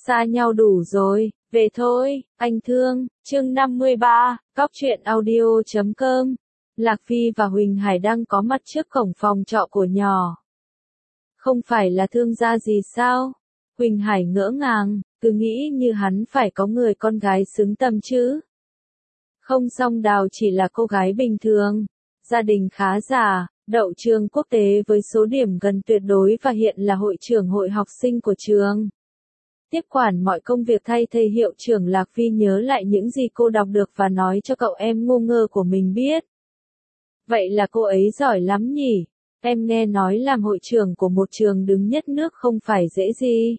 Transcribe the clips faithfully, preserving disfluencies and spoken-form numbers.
xa nhau đủ rồi, về thôi, anh thương. Chương năm mươi ba, Cóc truyện audio chấm com. Lạc Phi và Huỳnh Hải đang có mặt trước cổng phòng trọ của nhỏ. Không phải là thương gia gì sao? Huỳnh Hải ngỡ ngàng, cứ nghĩ như hắn phải có người con gái xứng tầm chứ. Không, Song Đào chỉ là cô gái bình thường, gia đình khá giả, đậu trường quốc tế với số điểm gần tuyệt đối và hiện là hội trưởng hội học sinh của trường. Tiếp quản mọi công việc thay thầy hiệu trưởng. Lạc Phi nhớ lại những gì cô đọc được và nói cho cậu em ngu ngơ của mình biết. Vậy là cô ấy giỏi lắm nhỉ? Em nghe nói làm hội trưởng của một trường đứng nhất nước không phải dễ gì.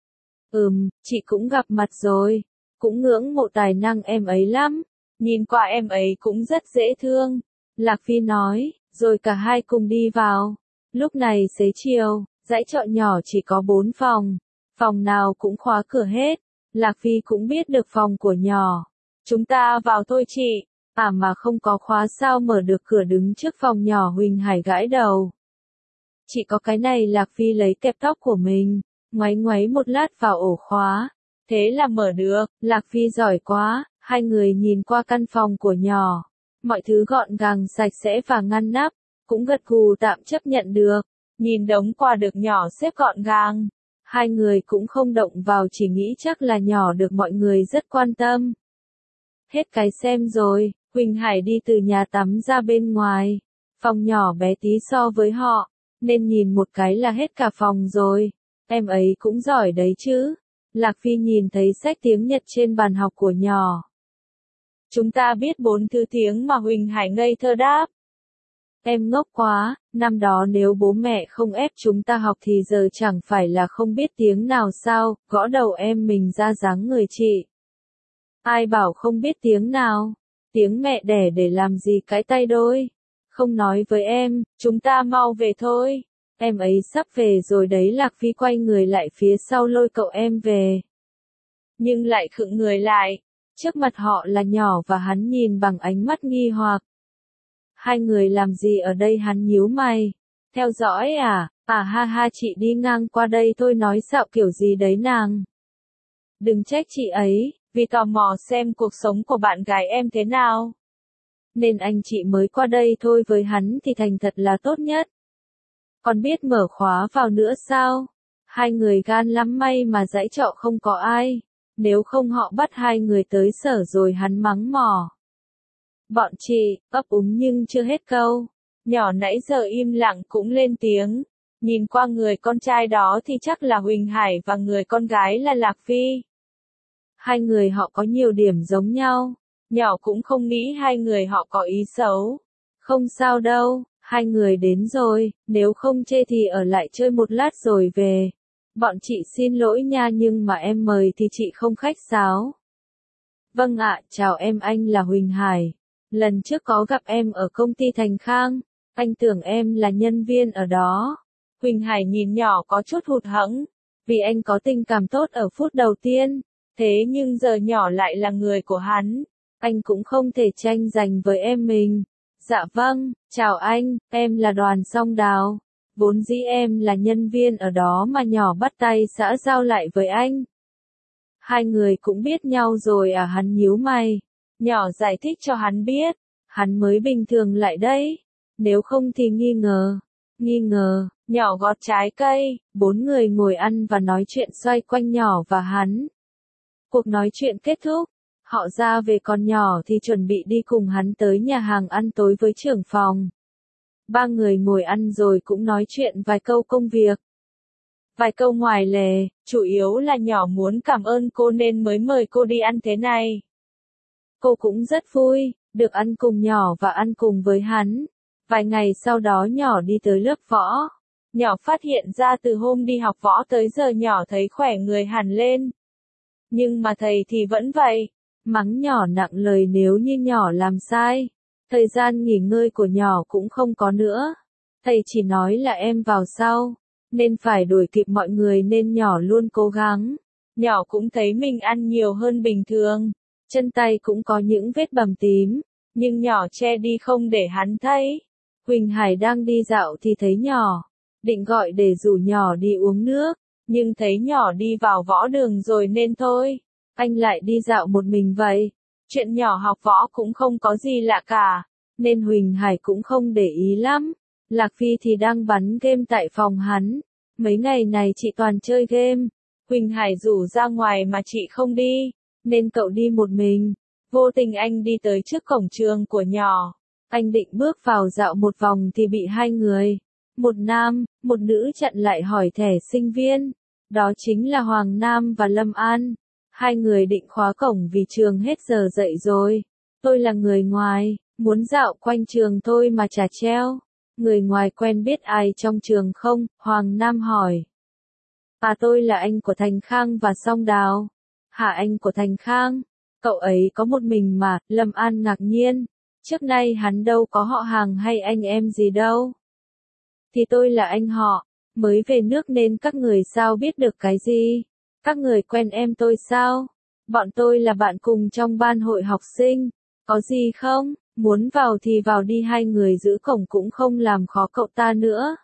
Ừm, chị cũng gặp mặt rồi, cũng ngưỡng mộ tài năng em ấy lắm, nhìn qua em ấy cũng rất dễ thương. Lạc Phi nói, rồi cả hai cùng đi vào. Lúc này xế chiều, dãy trọ nhỏ chỉ có bốn phòng, phòng nào cũng khóa cửa hết. Lạc Phi cũng biết được phòng của nhỏ. Chúng ta vào thôi chị. À mà không có khóa sao mở được cửa? Đứng trước phòng nhỏ Huỳnh Hải gãi đầu. Chỉ có cái này. Lạc Phi lấy kẹp tóc của mình, ngoáy ngoáy một lát vào ổ khóa. Thế là mở được. Lạc Phi giỏi quá. Hai người nhìn qua căn phòng của nhỏ. Mọi thứ gọn gàng sạch sẽ và ngăn nắp. Cũng gật gù tạm chấp nhận được. Nhìn đống quà được nhỏ xếp gọn gàng. Hai người cũng không động vào, chỉ nghĩ chắc là nhỏ được mọi người rất quan tâm. Hết cái xem rồi, Huỳnh Hải đi từ nhà tắm ra bên ngoài. Phòng nhỏ bé tí so với họ, nên nhìn một cái là hết cả phòng rồi. Em ấy cũng giỏi đấy chứ. Lạc Phi nhìn thấy sách tiếng Nhật trên bàn học của nhỏ. Chúng ta biết bốn thứ tiếng mà. Huỳnh Hải ngây thơ đáp. Em ngốc quá, năm đó nếu bố mẹ không ép chúng ta học thì giờ chẳng phải là không biết tiếng nào sao? Gõ đầu em mình ra dáng người chị. Ai bảo không biết tiếng nào? Tiếng mẹ đẻ để làm gì cái tay đôi? Không nói với em, chúng ta mau về thôi. Em ấy sắp về rồi đấy. Lạc Phi quay người lại phía sau lôi cậu em về. Nhưng lại khựng người lại. Trước mặt họ là nhỏ và hắn nhìn bằng ánh mắt nghi hoặc. Hai người làm gì ở đây? Hắn nhíu mày. Theo dõi à? À ha ha, chị đi ngang qua đây thôi. Nói xạo kiểu gì đấy nàng. Đừng trách chị ấy, vì tò mò xem cuộc sống của bạn gái em thế nào. Nên anh chị mới qua đây thôi. Với hắn thì thành thật là tốt nhất. Còn biết mở khóa vào nữa sao? Hai người gan lắm, may mà dãy trọ không có ai. Nếu không họ bắt hai người tới sở rồi. Hắn mắng mỏ. Bọn chị, ấp úng nhưng chưa hết câu. Nhỏ nãy giờ im lặng cũng lên tiếng. Nhìn qua người con trai đó thì chắc là Huỳnh Hải và người con gái là Lạc Phi. Hai người họ có nhiều điểm giống nhau. Nhỏ cũng không nghĩ hai người họ có ý xấu. Không sao đâu, hai người đến rồi, nếu không chê thì ở lại chơi một lát rồi về. Bọn chị xin lỗi nha, nhưng mà em mời thì chị không khách sáo. Vâng ạ, chào em, anh là Huỳnh Hải. Lần trước có gặp em ở công ty Thành Khang, anh tưởng em là nhân viên ở đó. Huỳnh Hải nhìn nhỏ có chút hụt hẫng, vì anh có tình cảm tốt ở phút đầu tiên, thế nhưng giờ nhỏ lại là người của hắn, anh cũng không thể tranh giành với em mình. Dạ vâng, chào anh, em là Đoàn Song Đào. Vốn dĩ em là nhân viên ở đó mà. Nhỏ bắt tay xã giao lại với anh. Hai người cũng biết nhau rồi à? Hắn nhíu mày. Nhỏ giải thích cho hắn biết, hắn mới bình thường lại đấy, nếu không thì nghi ngờ. Nghi ngờ, nhỏ gọt trái cây, bốn người ngồi ăn và nói chuyện xoay quanh nhỏ và hắn. Cuộc nói chuyện kết thúc, họ ra về, còn nhỏ thì chuẩn bị đi cùng hắn tới nhà hàng ăn tối với trưởng phòng. Ba người ngồi ăn rồi cũng nói chuyện vài câu công việc. Vài câu ngoài lề, chủ yếu là nhỏ muốn cảm ơn cô nên mới mời cô đi ăn thế này. Cô cũng rất vui, được ăn cùng nhỏ và ăn cùng với hắn. Vài ngày sau đó nhỏ đi tới lớp võ. Nhỏ phát hiện ra từ hôm đi học võ tới giờ nhỏ thấy khỏe người hẳn lên. Nhưng mà thầy thì vẫn vậy. Mắng nhỏ nặng lời nếu như nhỏ làm sai. Thời gian nghỉ ngơi của nhỏ cũng không có nữa. Thầy chỉ nói là em vào sau, nên phải đuổi kịp mọi người nên nhỏ luôn cố gắng. Nhỏ cũng thấy mình ăn nhiều hơn bình thường. Chân tay cũng có những vết bầm tím, nhưng nhỏ che đi không để hắn thấy. Huỳnh Hải đang đi dạo thì thấy nhỏ, định gọi để rủ nhỏ đi uống nước, nhưng thấy nhỏ đi vào võ đường rồi nên thôi. Anh lại đi dạo một mình vậy. Chuyện nhỏ học võ cũng không có gì lạ cả, nên Huỳnh Hải cũng không để ý lắm. Lạc Phi thì đang bắn game tại phòng hắn. Mấy ngày này chị toàn chơi game. Huỳnh Hải rủ ra ngoài mà chị không đi, nên cậu đi một mình. Vô tình anh đi tới trước cổng trường của nhỏ. Anh định bước vào dạo một vòng thì bị hai người, một nam, một nữ chặn lại hỏi thẻ sinh viên. Đó chính là Hoàng Nam và Lâm An. Hai người định khóa cổng vì trường hết giờ dậy rồi. Tôi là người ngoài, muốn dạo quanh trường thôi mà chả treo. Người ngoài quen biết ai trong trường không? Hoàng Nam hỏi. À, tôi là anh của Thành Khang và Song Đào. Hả, anh của Thành Khang? Cậu ấy có một mình mà. Lâm An ngạc nhiên. Trước nay hắn đâu có họ hàng hay anh em gì đâu. Thì tôi là anh họ, mới về nước nên các người sao biết được cái gì? Các người quen em tôi sao? Bọn tôi là bạn cùng trong ban hội học sinh. Có gì không? Muốn vào thì vào đi, hai người giữ cổng cũng không làm khó cậu ta nữa.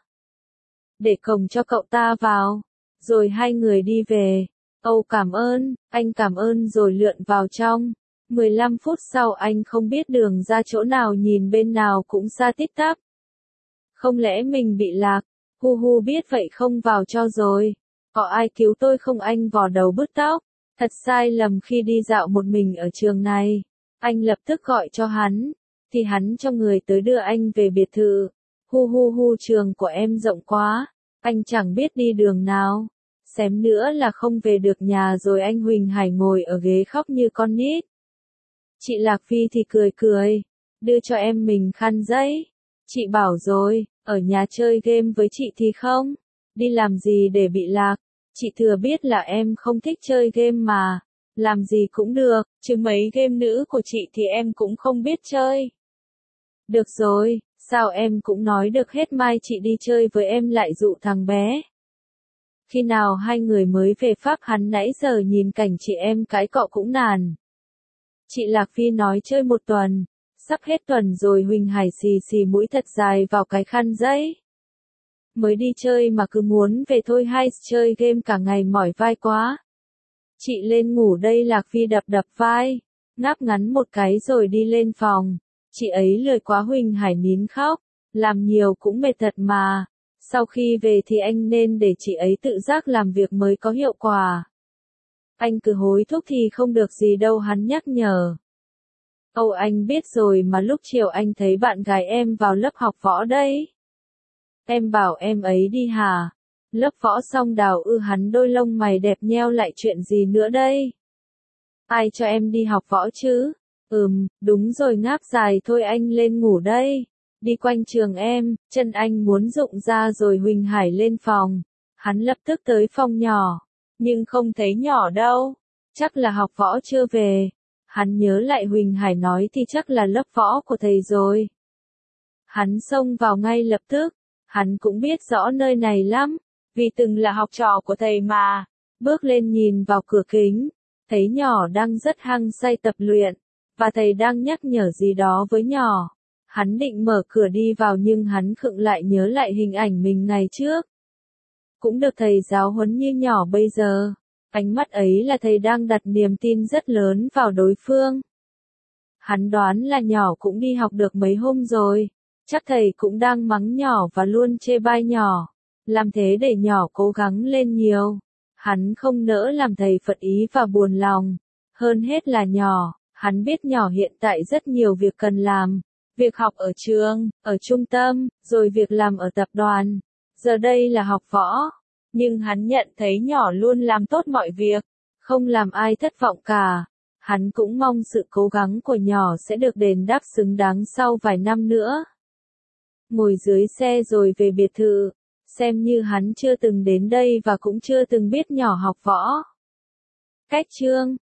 Để cổng cho cậu ta vào. Rồi hai người đi về. Âu cảm ơn, anh cảm ơn rồi lượn vào trong. mười lăm phút sau anh không biết đường ra chỗ nào, nhìn bên nào cũng xa tít tắp. Không lẽ mình bị lạc? Hu hu, biết vậy không vào cho rồi. Có ai cứu tôi không? Anh vò đầu bứt tóc. Thật sai lầm khi đi dạo một mình ở trường này. Anh lập tức gọi cho hắn. Thì hắn cho người tới đưa anh về biệt thự. Hu hu hu, trường của em rộng quá. Anh chẳng biết đi đường nào. Xém nữa là không về được nhà rồi. Anh Huỳnh Hải ngồi ở ghế khóc như con nít. Chị Lạc Phi thì cười cười. Đưa cho em mình khăn giấy. Chị bảo rồi, ở nhà chơi game với chị thì không. Đi làm gì để bị lạc. Chị thừa biết là em không thích chơi game mà. Làm gì cũng được, chứ mấy game nữ của chị thì em cũng không biết chơi. Được rồi, sao em cũng nói được hết, mai chị đi chơi với em lại dụ thằng bé. Khi nào hai người mới về Pháp? Hắn nãy giờ nhìn cảnh chị em cãi cọ cũng nản. Chị Lạc Phi nói chơi một tuần. Sắp hết tuần rồi. Huỳnh Hải xì xì mũi thật dài vào cái khăn giấy. Mới đi chơi mà cứ muốn về thôi, hay chơi game cả ngày mỏi vai quá. Chị lên ngủ đây. Lạc Phi đập đập vai, ngáp ngắn một cái rồi đi lên phòng. Chị ấy lười quá. Huỳnh Hải nín khóc. Làm nhiều cũng mệt thật mà. Sau khi về thì anh nên để chị ấy tự giác làm việc mới có hiệu quả. Anh cứ hối thúc thì không được gì đâu, hắn nhắc nhở. Âu, anh biết rồi mà, lúc chiều anh thấy bạn gái em vào lớp học võ đấy. Em bảo em ấy đi hả? Lớp võ Song Đào ư? Hắn đôi lông mày đẹp nheo lại. Chuyện gì nữa đây? Ai cho em đi học võ chứ? Ừm, đúng rồi, ngáp dài thôi, anh lên ngủ đây. Đi quanh trường em, chân anh muốn rụng ra rồi. Huỳnh Hải lên phòng. Hắn lập tức tới phòng nhỏ. Nhưng không thấy nhỏ đâu. Chắc là học võ chưa về. Hắn nhớ lại Huỳnh Hải nói thì chắc là lớp võ của thầy rồi. Hắn xông vào ngay lập tức. Hắn cũng biết rõ nơi này lắm, vì từng là học trò của thầy mà. Bước lên nhìn vào cửa kính, thấy nhỏ đang rất hăng say tập luyện, và thầy đang nhắc nhở gì đó với nhỏ. Hắn định mở cửa đi vào nhưng hắn khựng lại, nhớ lại hình ảnh mình ngày trước. Cũng được thầy giáo huấn như nhỏ bây giờ. Ánh mắt ấy là thầy đang đặt niềm tin rất lớn vào đối phương. Hắn đoán là nhỏ cũng đi học được mấy hôm rồi. Chắc thầy cũng đang mắng nhỏ và luôn chê bai nhỏ. Làm thế để nhỏ cố gắng lên nhiều. Hắn không nỡ làm thầy phật ý và buồn lòng. Hơn hết là nhỏ, hắn biết nhỏ hiện tại rất nhiều việc cần làm. Việc học ở trường, ở trung tâm, rồi việc làm ở tập đoàn. Giờ đây là học võ. Nhưng hắn nhận thấy nhỏ luôn làm tốt mọi việc, không làm ai thất vọng cả. Hắn cũng mong sự cố gắng của nhỏ sẽ được đền đáp xứng đáng sau vài năm nữa. Ngồi dưới xe rồi về biệt thự, xem như hắn chưa từng đến đây và cũng chưa từng biết nhỏ học võ. Cách chương